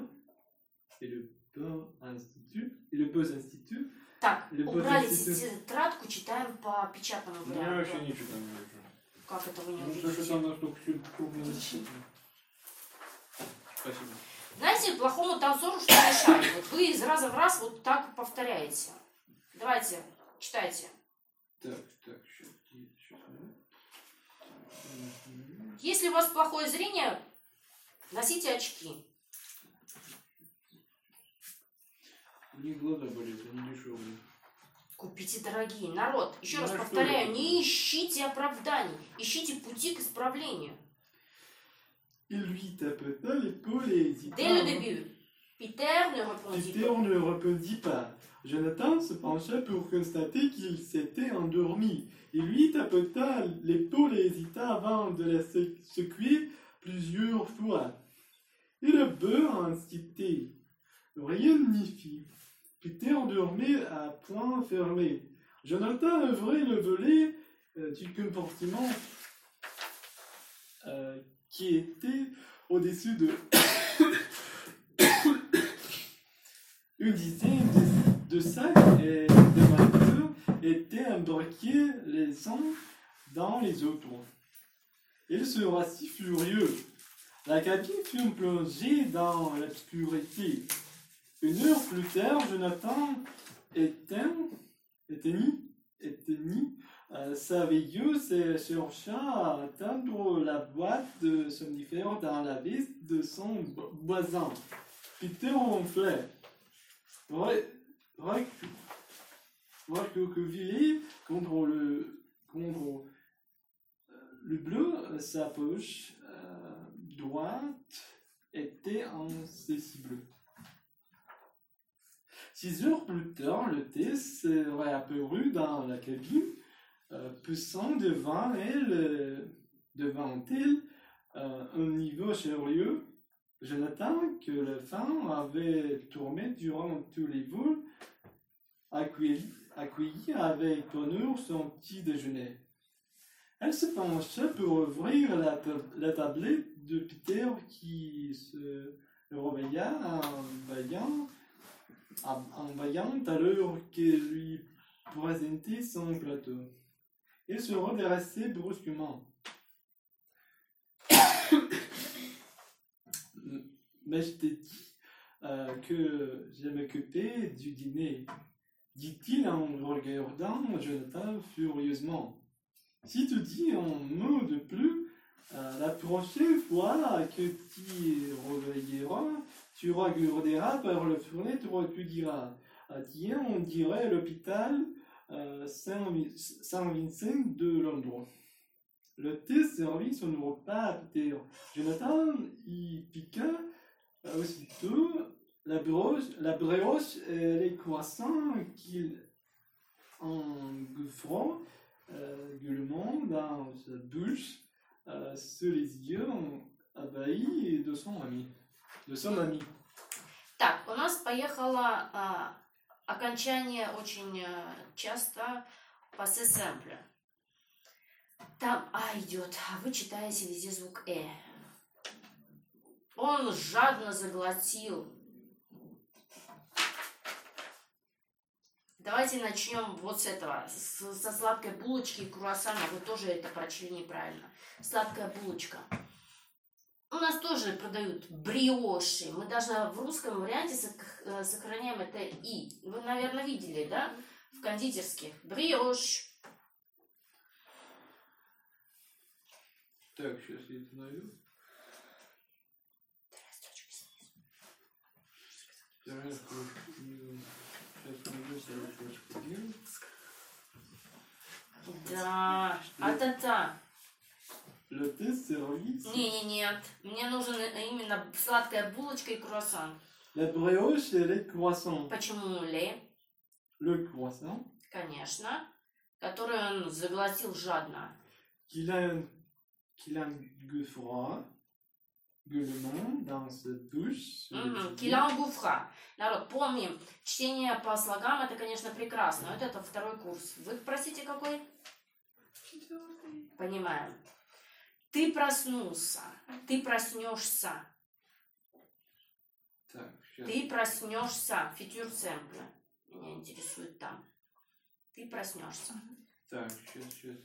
Institut. Так, убрали тетрадку, читаем по печатному варианту. Я вообще ничего там не вижу. Как это вы не Ну, то, увидите? что там настолько все крупно написано. Спасибо. Знаете, плохому танцору что мешает? Вот вы из раза в раз вот так повторяете. Давайте, читайте. Так, сейчас. Если у вас плохое зрение, носите очки. У них глаза болят, они дешевые. Купите дорогие. Народ, еще раз Ну, а повторяю, что не ищите оправданий, ищите пути к исправлению. Il lui tapota l'épaule et hésita. Dès le début, Peter ne répondit Peter pas. ne répondit pas. Jonathan se pencha pour constater qu'il s'était endormi. Il lui tapota l'épaule et hésita avant de la secouer plusieurs fois. Et le beurre incité. Rien n'y fit. Peter dormait à point fermé. Jonathan ouvrit le volet du compartiment qui était au-dessus de une dizaine de sacs et de marqueurs étaient embarqués les uns dans les autres. Il sera si furieux. La cabine fut plongée dans l'obscurité. Une heure plus tard, Jonathan éteignit sa veilleuse et chercha à atteindre la boîte de somnifère dans la veste de son voisin. Peter ronflait. Recroquevillé contre le bleu, sa poche droite était inaccessible. 6 heures plus tard, le thé s'est réapparu dans la cabine, poussant devant elle un niveau sérieux. Jonathan, que la femme avait tourné durant tous les vols, accueillit avec bonheur son petit déjeuner. Elle se pencha pour ouvrir la tablette de Peter qui se réveilla en voyant à l'heure qu'elle lui présentait son plateau. Il se redressait brusquement. Mais je t'ai dit que je m'occupais du dîner, dit-il en regardant Jonathan furieusement. Si tu dis un mot de plus, la prochaine fois que tu réveilleras, tu regarderas par la fenêtre et tu diras tiens, on dirait l'hôpital Saint-Vincent de Londres. Le thé servit son repas à Peter. Jonathan y piqua aussitôt la brioche et les croissants qu'il engouffra gueulement dans sa bouche sous les yeux ébahis de son ami. Так, у нас поехало окончание очень часто пассе сэмпле. Там А идет, а вы читаете везде звук Э. Он жадно заглотил. Давайте начнем вот с этого, со сладкой булочки и круассана. Вы тоже это прочли неправильно. Сладкая булочка. У нас тоже продают бриоши. Мы даже в русском варианте сохраняем это «и». Вы, наверное, видели, да? В кондитерских. Бриош. Так, сейчас я это найду. Да, а-та-та. Le thé servi. Нет. Мне нужен именно сладкая булочка и круассан. La brioche et les croissants. Почему ле? Le croissant. Конечно. Который он заглотил жадно. Qu'il engouffra gueulement dans sa bouche. Qu'il engouffra. Народ, помним, чтение по слогам это, конечно, прекрасно. Вот это второй курс. Вы спросите, какой? Понимаем. Ты проснулся. Ты проснешься. Так, сейчас. Ты проснешься. Фитюр сэмпля. Меня интересует там. Ты проснешься. Так, сейчас.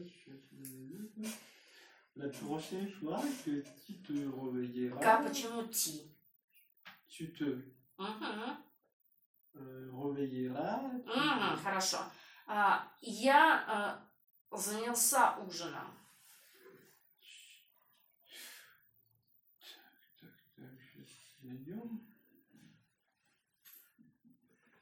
La prochaine fois que tu te réveilleras. Как, почему ти? Tu te réveilleras. Хорошо. Я занялся ужином. Так, сейчас найдем.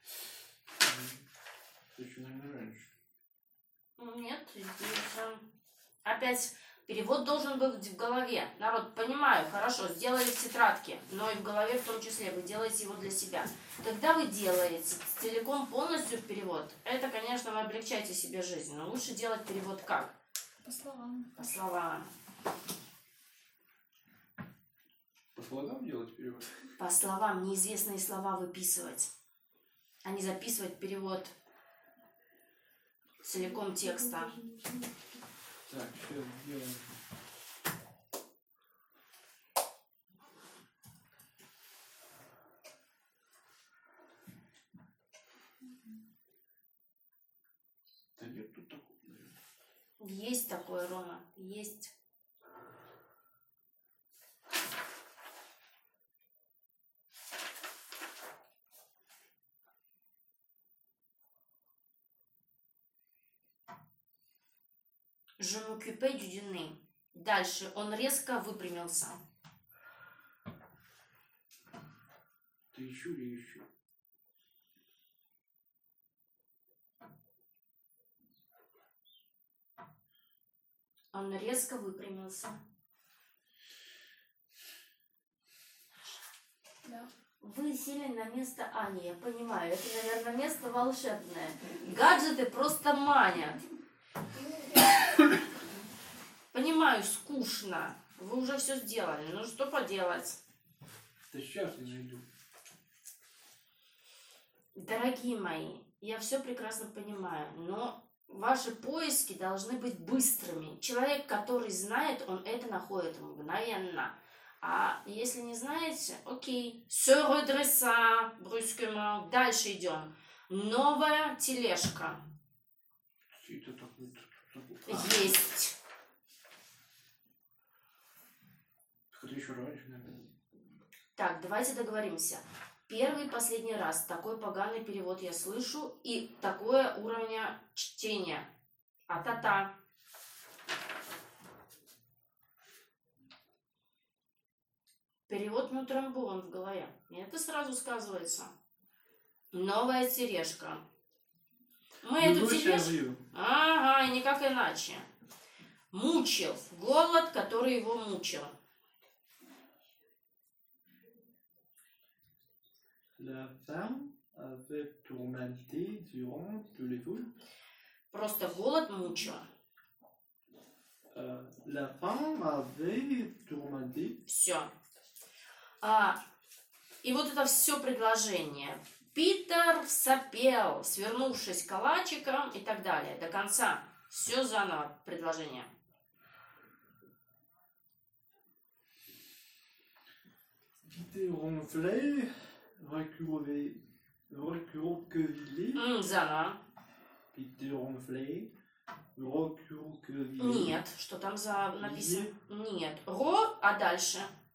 Это еще, наверное, раньше. Нет, здесь опять перевод должен быть в голове. Народ, понимаю, хорошо, сделали в тетрадке, но и в голове в том числе. Вы делаете его для себя. Когда вы делаете целиком полностью перевод, это, конечно, вы облегчаете себе жизнь. Но лучше делать перевод как? По словам. По словам. По слогам делать перевод? По словам, неизвестные слова выписывать, а не записывать перевод целиком текста. Так, сейчас сделаем. Да нет тут такого, наверное. Есть такое, Рома, есть. Je m'occupais du dîner. Дальше он резко выпрямился. Ты еще или еще? Он резко выпрямился. Да. Вы сели на место Ани, я понимаю. Это, наверное, место волшебное. Гаджеты просто манят. Понимаю, скучно. Вы уже все сделали. Ну что поделать? Да сейчас я найду. Дорогие мои, я все прекрасно понимаю, но ваши поиски должны быть быстрыми. Человек, который знает, он это находит мгновенно. А если не знаете, окей. Se redressa brusquement. Дальше идем. Новая тележка. Это такое. Есть. Это еще раньше, наверное. Так, давайте договоримся. Первый и последний раз такой поганый перевод я слышу и такое уровня чтения. А-та-та. Перевод нутромбон в голове. И это сразу сказывается. Новая тележка. Мы эту тележку... Ага, и никак иначе. Мучил. Голод, который его мучил. La femme avait tourmenté durant tous les jours. Просто голод мучил. La femme avait tourmenté. Все. И вот это все предложение. Питер сопел, свернувшись калачиком и так далее. До конца. Все заново предложение. Peter ronflait, recroquevillé. Заново. Peter ronflait, recroquevillé. Нет. Что там за написано? Нет. Ро, а дальше?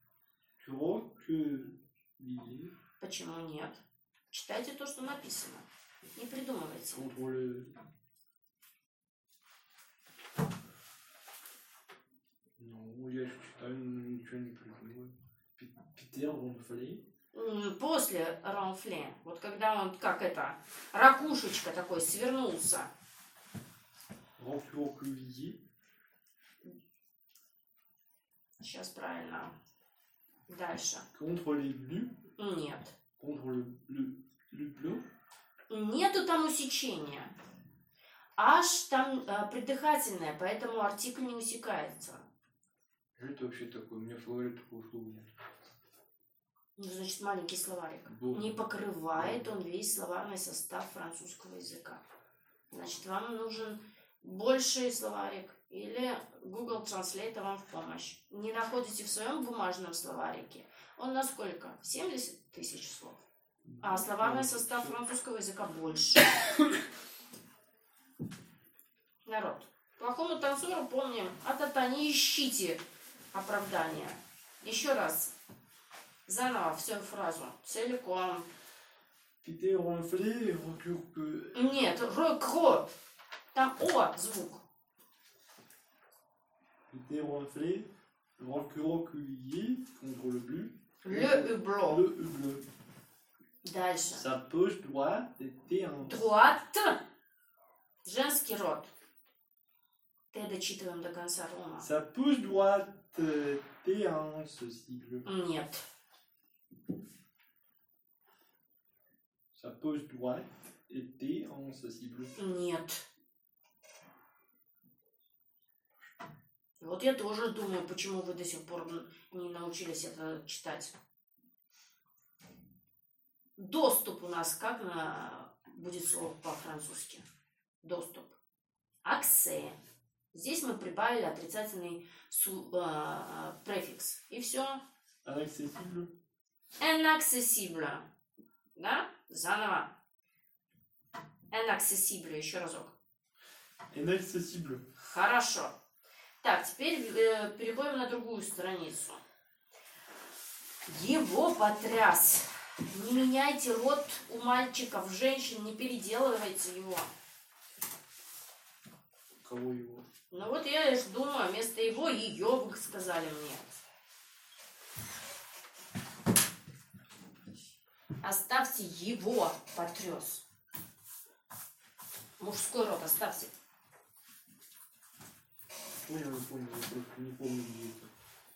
Croquevillé. Почему нет? Читайте то, что написано. Не придумывайте. Contre Ну, я еще читаю, но ничего не придумываю. Питер ронфле. После ронфле. Вот когда он, как это, ракушечка такой свернулся. Recroquevillé. Сейчас правильно. Дальше. Contre les bleus. Нет. Contre le bleu. Нету там усечения. Аж там придыхательное, поэтому артикль не усекается. Что это вообще такое? У меня в словаре такого слова нет. Ну, значит, маленький словарик. Был. Не покрывает он весь словарный состав французского языка. Значит, вам нужен больший словарик или Google Translate вам в помощь. Не находите в своем бумажном словарике. Он на сколько? 70 тысяч слов. А словарный состав французского языка больше. Народ, плохому танцору помним, а-та-та, не ищите оправдания. Еще раз. Заново всю фразу. Целиком. Peter ronflait, recroquevillé. Нет, ро-кро. Там О звук. Peter ronflait, recroquevillé contre le bleu. Le hublot. Le bleu. Дальше. Sa poche droite était en... Droite. Женский род. Т дочитываем до конца, Рома. Sa poche droite était en ceci bleu. Нет. Sa poche droite était en ceci bleu. Нет. Вот я тоже думаю, почему вы до сих пор не научились это читать. Доступ у нас как будет слово по-французски? Доступ. Аксе. Здесь мы прибавили отрицательный префикс. И все. Inaccessible. Inaccessible. Да? Заново. Inaccessible. Еще разок. Inaccessible. Хорошо. Так, теперь переходим на другую страницу. Его потряс. Не меняйте род у мальчиков, женщин, не переделывайте его. Кого его? Ну вот я лишь думаю, вместо его ее вы сказали мне. Оставьте его потряс. Мужской род оставьте. Ой, я не понял, я просто не помню, где это.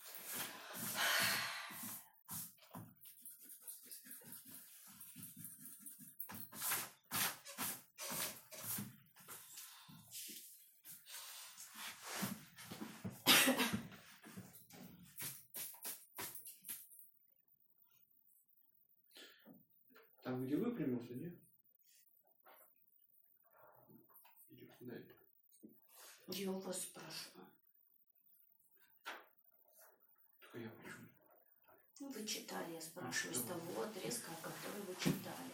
Там, где выпрямился, нет? Или куда это? Я у вас спрашиваю. Только я почему? Ну, вы читали, я спрашиваю, с того отрезка, который вы читали.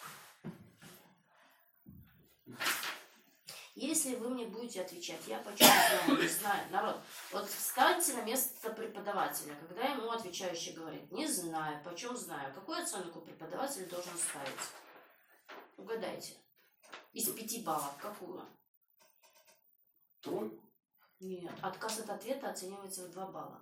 Если вы мне будете отвечать, я почему знаю, не знаю, народ, вот встаньте на место преподавателя, когда ему отвечающий говорит, не знаю, почем знаю, какую оценку преподаватель должен ставить? Угадайте. Из 5 баллов какую? Тройку? Нет, отказ от ответа оценивается в 2 балла.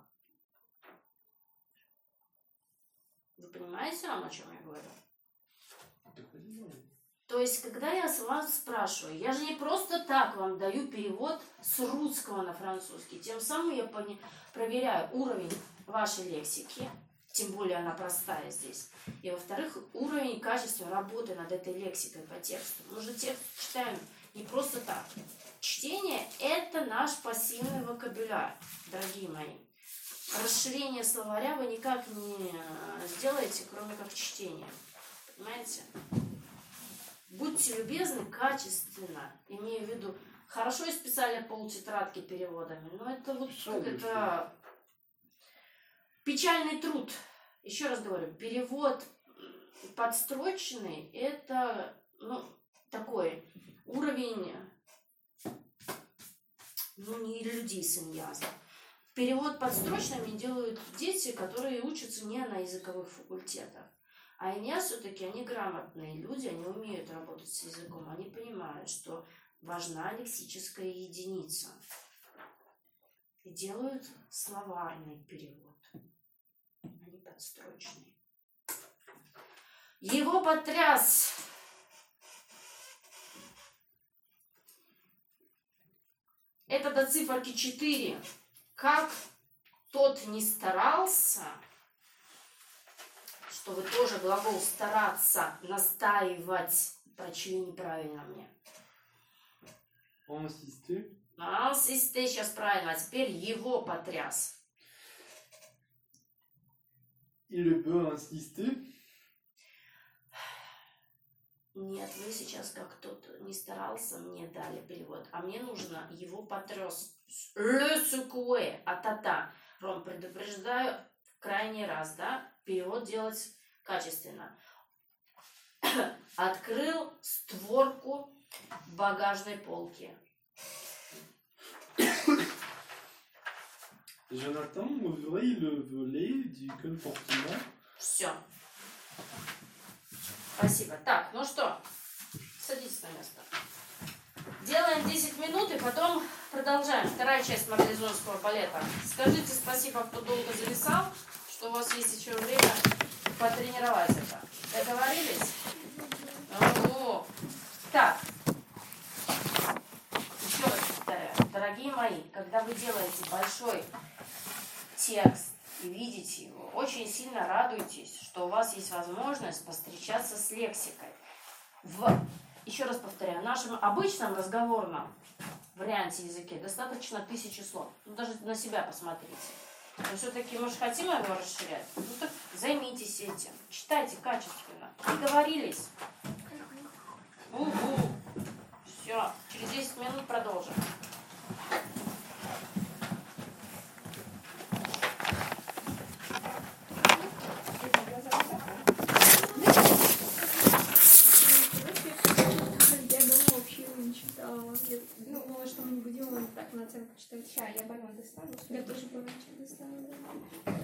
Вы понимаете, о чем я говорю? Да понимаю. То есть, когда я с вас спрашиваю, я же не просто так вам даю перевод с русского на французский. Тем самым я проверяю уровень вашей лексики, тем более она простая здесь. И, во-вторых, уровень качества работы над этой лексикой по тексту. Мы же текст читаем не просто так. Чтение – это наш пассивный вокабуляр, дорогие мои. Расширение словаря вы никак не сделаете, кроме как чтения. Понимаете? Будьте любезны, качественно, имею в виду, хорошо исписали полтетрадки переводами, но это вот это печальный труд. Еще раз говорю, перевод подстрочный, это такой уровень, не людей саньяза. Перевод подстрочными делают дети, которые учатся не на языковых факультетах. А они все-таки, они грамотные люди, они умеют работать с языком, они понимают, что важна лексическая единица. И делают словарный перевод, а не подстрочный. Его потряс. Это до циферки 4. Как тот не старался, что вы тоже глагол стараться, настаивать, прочли неправильно мне. Insister. Insister, сейчас правильно, а теперь его потряс. Il peut insister. Нет, вы сейчас как тот не старался, мне дали перевод, а мне нужно его потряс. Le secouer, а-та-та. Ром, предупреждаю, крайний раз, да? Перевод делать качественно. Открыл створку багажной полки. Jonathan ouvrit le volet du compartiment. Все. Спасибо. Так, ну что, садитесь на место. Делаем 10 минут и потом продолжаем. Вторая часть марлезонского балета. Скажите спасибо, кто долго зависал, что у вас есть еще время потренировать это. Договорились? Так. когда вы делаете большой текст и видите его, очень сильно радуйтесь, что у вас есть возможность постречаться с лексикой. Еще раз повторяю, в нашем обычном разговорном варианте языке достаточно 1000 слов. Ну, даже на себя посмотрите. Но все-таки мы же хотим его расширять. Ну так займитесь этим. Читайте качественно. Договорились? Угу. Все. Через 10 минут продолжим. Я давно вообще его не читала. Я думала, что мы не будем так на оценку читать. Сейчас я баллон достану. Я тоже баллончик достану.